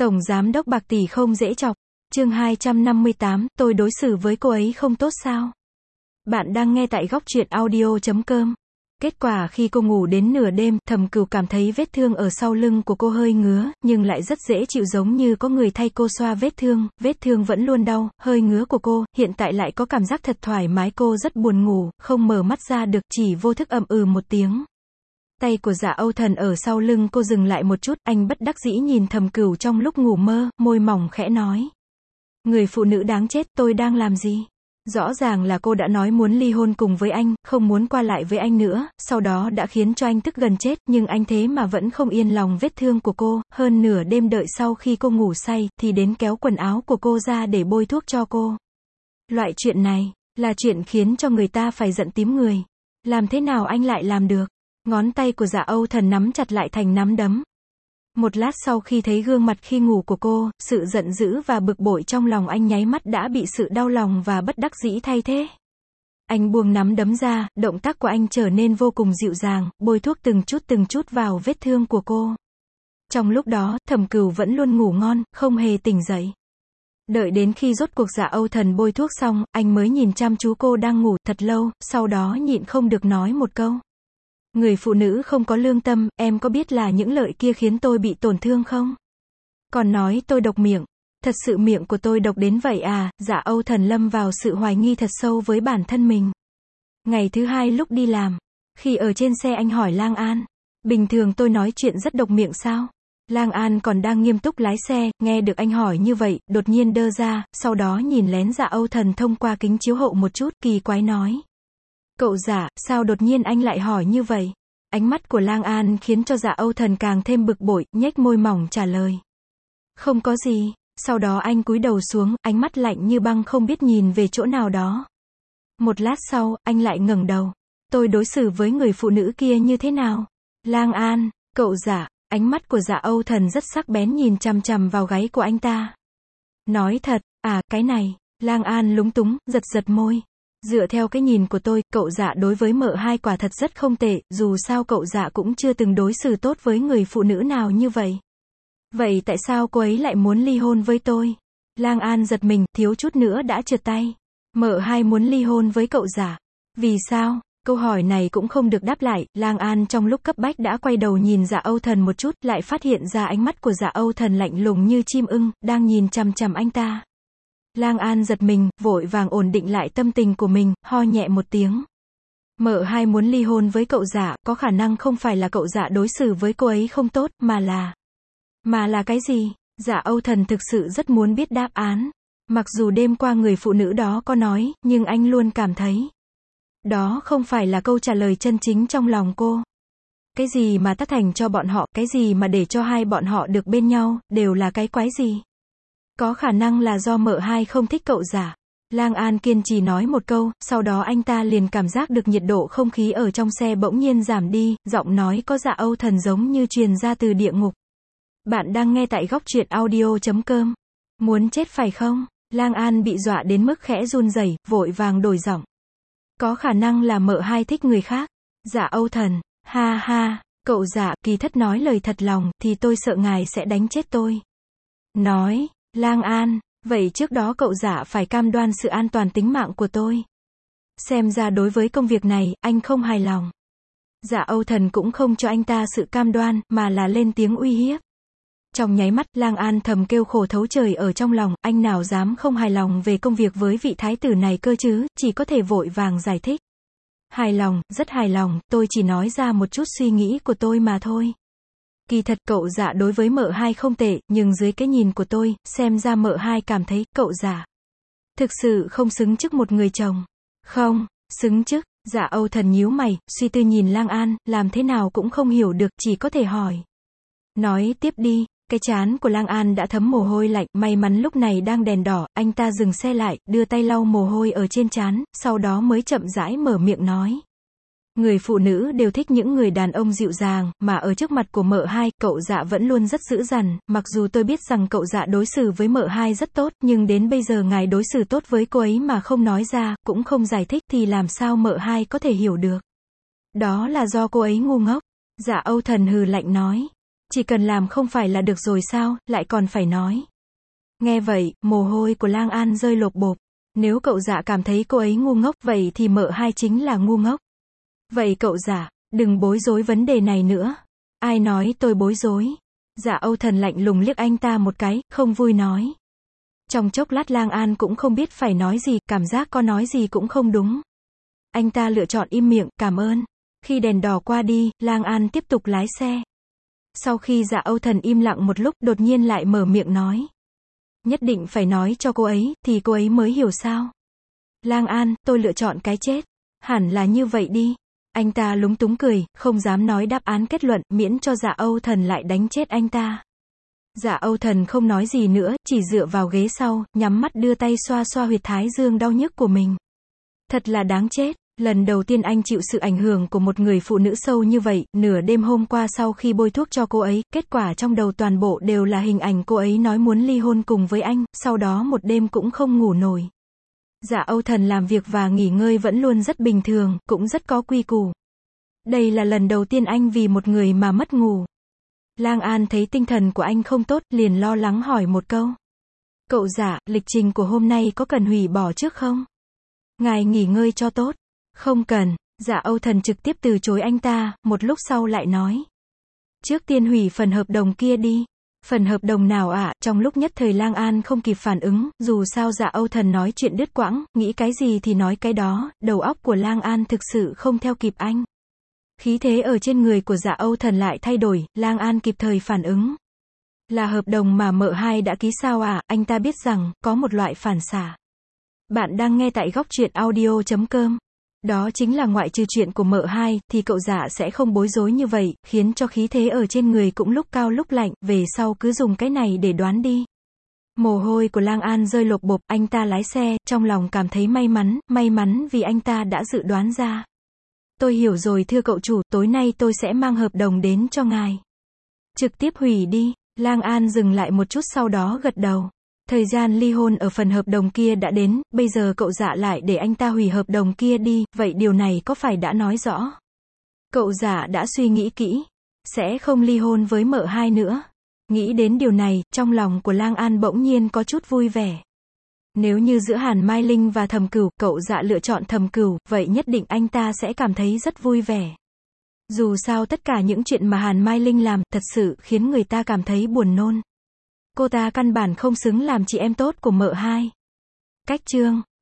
Tổng giám đốc bạc tỷ không dễ chọc. Chương 258, tôi đối xử với cô ấy không tốt sao? Bạn đang nghe tại góc truyện audio.com. Kết quả khi cô ngủ đến nửa đêm, Thẩm Cửu cảm thấy vết thương ở sau lưng của cô hơi ngứa, nhưng lại rất dễ chịu, giống như có người thay cô xoa vết thương vẫn luôn đau, hơi ngứa của cô, hiện tại lại có cảm giác thật thoải mái. Cô rất buồn ngủ, không mở mắt ra được, chỉ vô thức ậm ừ một tiếng. Tay của Dạ Âu Thần ở sau lưng cô dừng lại một chút, anh bất đắc dĩ nhìn Thẩm Cửu trong lúc ngủ mơ, môi mỏng khẽ nói. Người phụ nữ đáng chết, tôi đang làm gì? Rõ ràng là cô đã nói muốn ly hôn cùng với anh, không muốn qua lại với anh nữa, sau đó đã khiến cho anh tức gần chết, nhưng anh thế mà vẫn không yên lòng vết thương của cô, hơn nửa đêm đợi sau khi cô ngủ say, thì đến kéo quần áo của cô ra để bôi thuốc cho cô. Loại chuyện này, là chuyện khiến cho người ta phải giận tím người. Làm thế nào anh lại làm được? Ngón tay của Dạ Âu Thần nắm chặt lại thành nắm đấm. Một lát sau khi thấy gương mặt khi ngủ của cô, sự giận dữ và bực bội trong lòng anh nháy mắt đã bị sự đau lòng và bất đắc dĩ thay thế. Anh buông nắm đấm ra, động tác của anh trở nên vô cùng dịu dàng, bôi thuốc từng chút vào vết thương của cô. Trong lúc đó, Thẩm Cửu vẫn luôn ngủ ngon, không hề tỉnh dậy. Đợi đến khi rốt cuộc Dạ Âu Thần bôi thuốc xong, anh mới nhìn chăm chú cô đang ngủ thật lâu, sau đó nhịn không được nói một câu. Người phụ nữ không có lương tâm, em có biết là những lời kia khiến tôi bị tổn thương không? Còn nói tôi độc miệng. Thật sự miệng của tôi độc đến vậy à? Dạ Âu Thần lâm vào sự hoài nghi thật sâu với bản thân mình. Ngày thứ hai lúc đi làm, khi ở trên xe anh hỏi Lang An. Bình thường tôi nói chuyện rất độc miệng sao? Lang An còn đang nghiêm túc lái xe, nghe được anh hỏi như vậy, đột nhiên đơ ra, sau đó nhìn lén Dạ Âu Thần thông qua kính chiếu hậu một chút, kỳ quái nói. Cậu Dạ, sao đột nhiên anh lại hỏi như vậy? Ánh mắt của Lang An khiến cho Dạ Âu Thần càng thêm bực bội, nhếch môi mỏng trả lời. Không có gì. Sau đó anh cúi đầu xuống, ánh mắt lạnh như băng không biết nhìn về chỗ nào đó. Một lát sau, anh lại ngẩng đầu. Tôi đối xử với người phụ nữ kia như thế nào? Lang An, cậu Dạ, ánh mắt của Dạ Âu Thần rất sắc bén nhìn chằm chằm vào gáy của anh ta. Nói thật, à, cái này, Lang An lúng túng, giật môi. Dựa theo cái nhìn của tôi, cậu Dạ đối với mợ hai quả thật rất không tệ, dù sao cậu Dạ cũng chưa từng đối xử tốt với người phụ nữ nào như vậy. Vậy tại sao cô ấy lại muốn ly hôn với tôi? Lang An giật mình, thiếu chút nữa đã trượt tay. Mợ hai muốn ly hôn với cậu Dạ. Vì sao? Câu hỏi này cũng không được đáp lại, Lang An trong lúc cấp bách đã quay đầu nhìn Dạ Âu Thần một chút, lại phát hiện ra ánh mắt của Dạ Âu Thần lạnh lùng như chim ưng, đang nhìn chằm chằm anh ta. Lang An giật mình, vội vàng ổn định lại tâm tình của mình, ho nhẹ một tiếng. Mợ hai muốn ly hôn với cậu Dạ, có khả năng không phải là cậu Dạ đối xử với cô ấy không tốt, mà là cái gì? Dạ Âu Thần thực sự rất muốn biết đáp án. Mặc dù đêm qua người phụ nữ đó có nói, nhưng anh luôn cảm thấy đó không phải là câu trả lời chân chính trong lòng cô. Cái gì mà tác thành cho bọn họ, cái gì mà để cho hai bọn họ được bên nhau, đều là cái quái gì? Có khả năng là do mợ hai không thích cậu Dạ. Lang An kiên trì nói một câu, sau đó anh ta liền cảm giác được nhiệt độ không khí ở trong xe bỗng nhiên giảm đi, giọng nói có Dạ Âu Thần giống như truyền ra từ địa ngục. Bạn đang nghe tại góc truyện audio.com. Muốn chết phải không? Lang An bị dọa đến mức khẽ run rẩy, vội vàng đổi giọng. Có khả năng là mợ hai thích người khác. Dạ Âu Thần, ha ha, cậu Dạ, kỳ thất nói lời thật lòng, thì tôi sợ ngài sẽ đánh chết tôi. Nói, Lang An, vậy trước đó cậu Dạ phải cam đoan sự an toàn tính mạng của tôi. Xem ra đối với công việc này, anh không hài lòng. Dạ Âu Thần cũng không cho anh ta sự cam đoan, mà là lên tiếng uy hiếp. Trong nháy mắt, Lang An thầm kêu khổ thấu trời ở trong lòng, anh nào dám không hài lòng về công việc với vị thái tử này cơ chứ, chỉ có thể vội vàng giải thích. Hài lòng, rất hài lòng, tôi chỉ nói ra một chút suy nghĩ của tôi mà thôi. Kỳ thật cậu Dạ đối với mợ hai không tệ, nhưng dưới cái nhìn của tôi, xem ra mợ hai cảm thấy, cậu Dạ thực sự không xứng chức một người chồng. Không, xứng chức. Dạ Âu Thần nhíu mày, suy tư nhìn Lang An, làm thế nào cũng không hiểu được, chỉ có thể hỏi. Nói tiếp đi. Cái trán của Lang An đã thấm mồ hôi lạnh, may mắn lúc này đang đèn đỏ, anh ta dừng xe lại, đưa tay lau mồ hôi ở trên trán, sau đó mới chậm rãi mở miệng nói. Người phụ nữ đều thích những người đàn ông dịu dàng, mà ở trước mặt của mợ hai, cậu Dạ vẫn luôn rất dữ dằn, mặc dù tôi biết rằng cậu Dạ đối xử với mợ hai rất tốt, nhưng đến bây giờ ngài đối xử tốt với cô ấy mà không nói ra, cũng không giải thích thì làm sao mợ hai có thể hiểu được. Đó là do cô ấy ngu ngốc. Dạ Âu Thần hừ lạnh nói. Chỉ cần làm không phải là được rồi sao, lại còn phải nói. Nghe vậy, mồ hôi của Lang An rơi lộp bộp. Nếu cậu Dạ cảm thấy cô ấy ngu ngốc, vậy thì mợ hai chính là ngu ngốc. Vậy cậu Dạ, đừng bối rối vấn đề này nữa. Ai nói tôi bối rối? Dạ Âu Thần lạnh lùng liếc anh ta một cái, không vui nói. Trong chốc lát Lang An cũng không biết phải nói gì, cảm giác có nói gì cũng không đúng. Anh ta lựa chọn im miệng, cảm ơn. Khi đèn đỏ qua đi, Lang An tiếp tục lái xe. Sau khi Dạ Âu Thần im lặng một lúc, đột nhiên lại mở miệng nói. Nhất định phải nói cho cô ấy, thì cô ấy mới hiểu sao. Lang An, tôi lựa chọn cái chết. Hẳn là như vậy đi. Anh ta lúng túng cười, không dám nói đáp án kết luận, miễn cho Dạ Âu Thần lại đánh chết anh ta. Dạ Âu Thần không nói gì nữa, chỉ dựa vào ghế sau, nhắm mắt đưa tay xoa xoa huyệt thái dương đau nhức của mình. Thật là đáng chết. Lần đầu tiên anh chịu sự ảnh hưởng của một người phụ nữ sâu như vậy, nửa đêm hôm qua sau khi bôi thuốc cho cô ấy, kết quả trong đầu toàn bộ đều là hình ảnh cô ấy nói muốn ly hôn cùng với anh, sau đó một đêm cũng không ngủ nổi. Dạ Âu Thần làm việc và nghỉ ngơi vẫn luôn rất bình thường, cũng rất có quy củ. Đây là lần đầu tiên anh vì một người mà mất ngủ. Lang An thấy tinh thần của anh không tốt, liền lo lắng hỏi một câu. Cậu Dạ, lịch trình của hôm nay có cần hủy bỏ trước không? Ngài nghỉ ngơi cho tốt. Không cần. Dạ Âu Thần trực tiếp từ chối anh ta, một lúc sau lại nói. Trước tiên hủy phần hợp đồng kia đi. Phần hợp đồng nào ạ? Trong lúc nhất thời Lang An không kịp phản ứng, dù sao Dạ Âu Thần nói chuyện đứt quãng, nghĩ cái gì thì nói cái đó, đầu óc của Lang An thực sự không theo kịp anh. Khí thế ở trên người của Dạ Âu Thần lại thay đổi, Lang An kịp thời phản ứng. Là hợp đồng mà mợ hai đã ký sao ạ? Anh ta biết rằng, có một loại phản xạ. Bạn đang nghe tại góc truyện audio.com. Đó chính là ngoại trừ chuyện của mợ hai, thì cậu Dạ sẽ không bối rối như vậy, khiến cho khí thế ở trên người cũng lúc cao lúc lạnh, về sau cứ dùng cái này để đoán đi. Mồ hôi của Lang An rơi lộp bộp, anh ta lái xe, trong lòng cảm thấy may mắn vì anh ta đã dự đoán ra. Tôi hiểu rồi thưa cậu chủ, tối nay tôi sẽ mang hợp đồng đến cho ngài. Trực tiếp hủy đi. Lang An dừng lại một chút sau đó gật đầu. Thời gian ly hôn ở phần hợp đồng kia đã đến, bây giờ cậu Dạ lại để anh ta hủy hợp đồng kia đi, vậy điều này có phải đã nói rõ? Cậu Dạ đã suy nghĩ kỹ, sẽ không ly hôn với mợ hai nữa. Nghĩ đến điều này, trong lòng của Lang An bỗng nhiên có chút vui vẻ. Nếu như giữa Hàn Mai Linh và Thẩm Cửu, cậu Dạ lựa chọn Thẩm Cửu, vậy nhất định anh ta sẽ cảm thấy rất vui vẻ. Dù sao tất cả những chuyện mà Hàn Mai Linh làm, thật sự khiến người ta cảm thấy buồn nôn. Cô ta căn bản không xứng làm chị em tốt của mợ hai. Cách chương